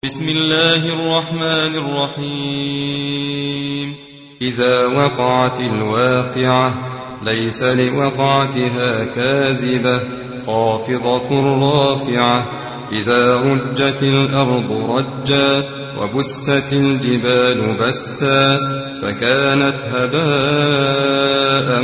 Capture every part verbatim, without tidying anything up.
بسم الله الرحمن الرحيم. إذا وقعت الواقعة ليس لوقعتها كاذبة خافضة رافعة. إذا رجت الأرض رجا وبست الجبال بسا فكانت هباء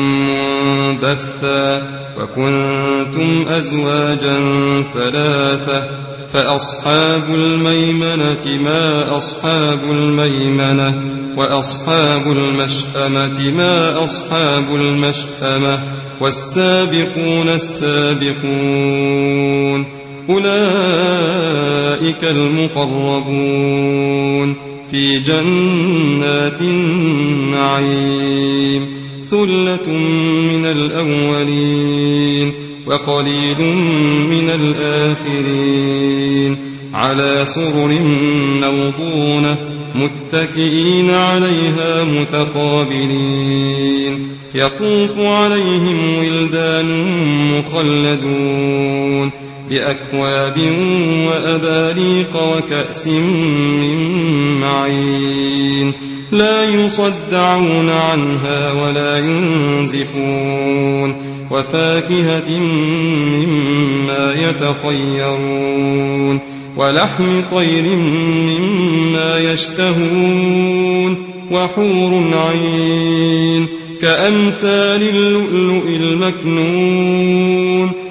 منبثا. وكنتم أزواجا ثلاثة فأصحاب الميمنة ما أصحاب الميمنة وأصحاب المشأمة ما أصحاب المشأمة والسابقون السابقون أولئك المقربون في جنات النعيم. ثلة من الأولين وقليل من الآخرين. على سرر موضونة متكئين عليها متقابلين. يطوف عليهم ولدان مخلدون بأكواب وأباريق وكأس من معين. لا يصدعون عنها ولا ينزفون. وفاكهة مما يتخيرون ولحم طير مما يشتهون. وحور عين كأمثال اللؤلؤ المكنون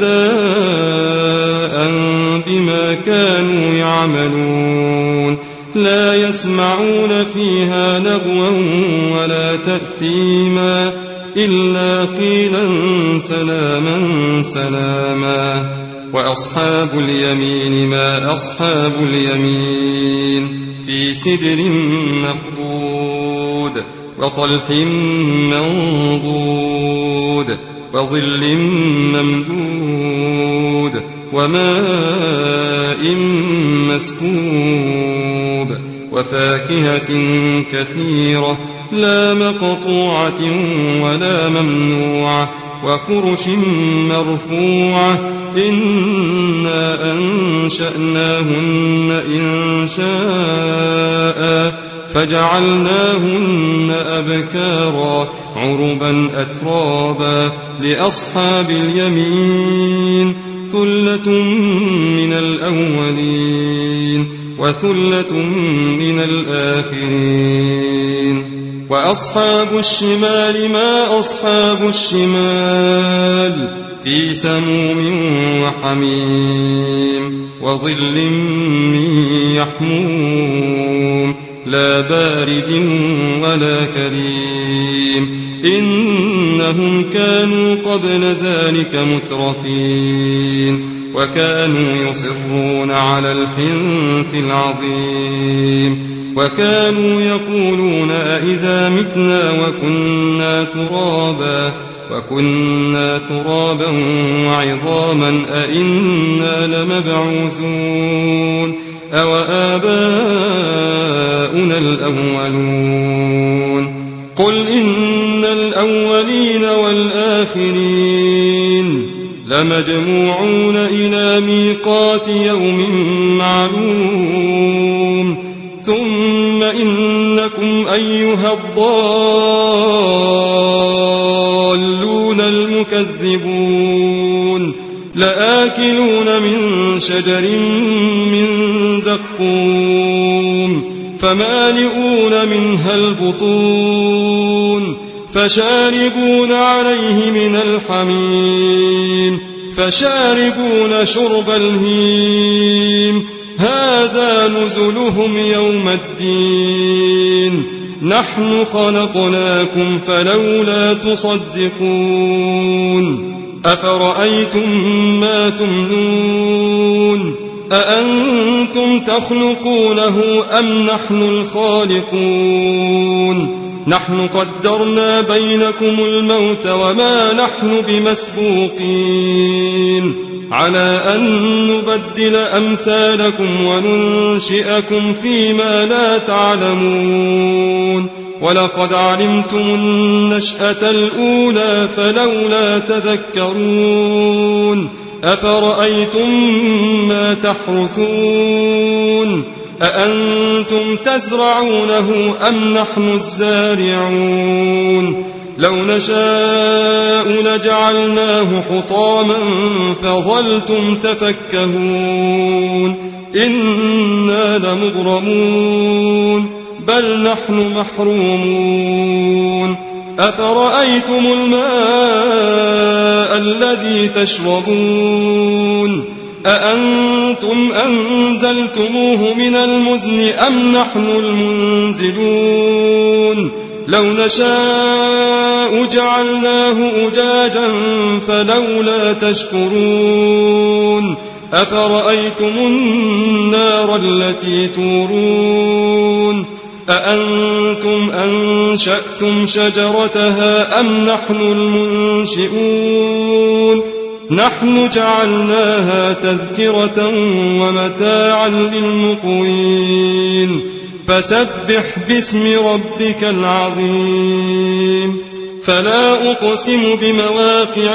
جزاء بما كانوا يعملون. لا يسمعون فيها لغوا ولا تأثيما إلا قيلا سلاما سلاما. وأصحاب اليمين ما أصحاب اليمين. في سدر مخضود وطلح منضود وظل ممدود وماء مسكوب. وفاكهة كثيرة لا مقطوعة ولا ممنوعة. وفرش مرفوعة. إنا أنشأناهن إنشاء فجعلناهن أبكارا عربا أترابا. لأصحاب اليمين ثلة من الأولين وثلة من الآخرين. وأصحاب الشمال ما أصحاب الشمال. في سموم وحميم وظل من يحموم لا بارد ولا كريم. إنهم كانوا قبل ذلك مترفين وكانوا يصرون على الحنث العظيم. وكانوا يقولون أئذا متنا وكنا ترابا وكنا ترابا وعظاما أئنا لمبعوثون أو آباؤنا الأولون. قل إن الأولين والآخرين لمجموعون إلى ميقات يوم معلوم. ثم إنكم أيها الضالون المكذبون لآكلون من شجر من زقوم فمالئون منها البطون فشاربون عليه من الحميم فشاربون شرب الهيم. هذا نزلهم يوم الدين. نحن خلقناكم فلولا تصدقون. أفرأيتم ما تمنون أأنتم تخلقونه أم نحن الخالقون. نحن قدرنا بينكم الموت وما نحن بمسبوقين على أن نبدل أمثالكم وننشئكم فيما لا تعلمون. ولقد علمتم النشأة الأولى فلولا تذكرون. أفرأيتم ما تحرثون أأنتم تزرعونه أم نحن الزارعون لو نشاء لجعلناه حطاما فظلتم تفكهون إنا لمغرمون بل نحن محرومون أفرأيتم الماء الذي تشربون أأنتم أنزلتموه من المزن أم نحن المنزلون لو نشاء جعلناه أجاجا فلولا تشكرون أفرأيتم النار التي تورون أأنتم أنشأتم شجرتها أم نحن المنشئون نحن جعلناها تذكرة ومتاعا للمقوين فسبح باسم ربك العظيم فلا أقسم بمواقع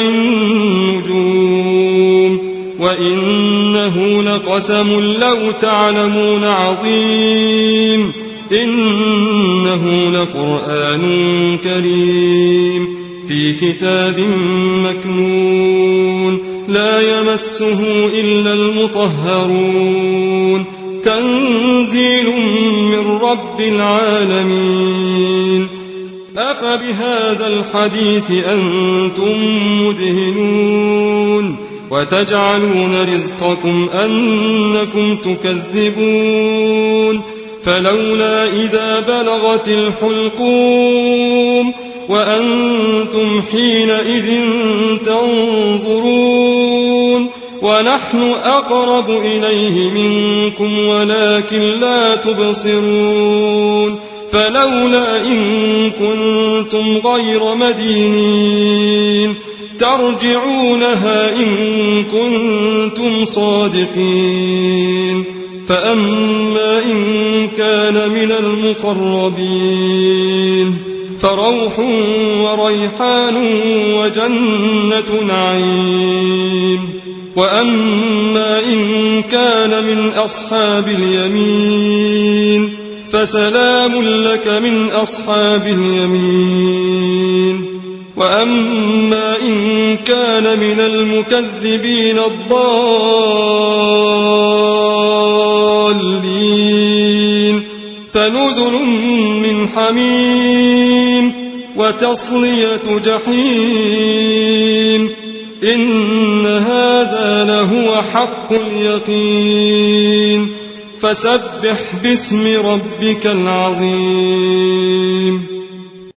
النجوم وإنه لقسم لو تعلمون عظيم إنه لقرآن كريم في كتاب مكنون لا يمسه إلا المطهرون تنزيل من رب العالمين أفبهذا الحديث أنتم مدهنون وتجعلون رزقكم أنكم تكذبون فلولا إذا بلغت الحلقوم وأنتم حينئذ تنظرون ونحن أقرب إليه منكم ولكن لا تبصرون فلولا إن كنتم غير مدينين ترجعونها إن كنتم صادقين فأما إن كان من المقربين فروح وريحان وجنة نعيم وأما إن كان من أصحاب اليمين فسلام لك من أصحاب اليمين وأما إن كان من المكذبين الضالين فنزل من حميم وتصلية جحيم إن هذا لهو حق اليقين فسبح باسم ربك العظيم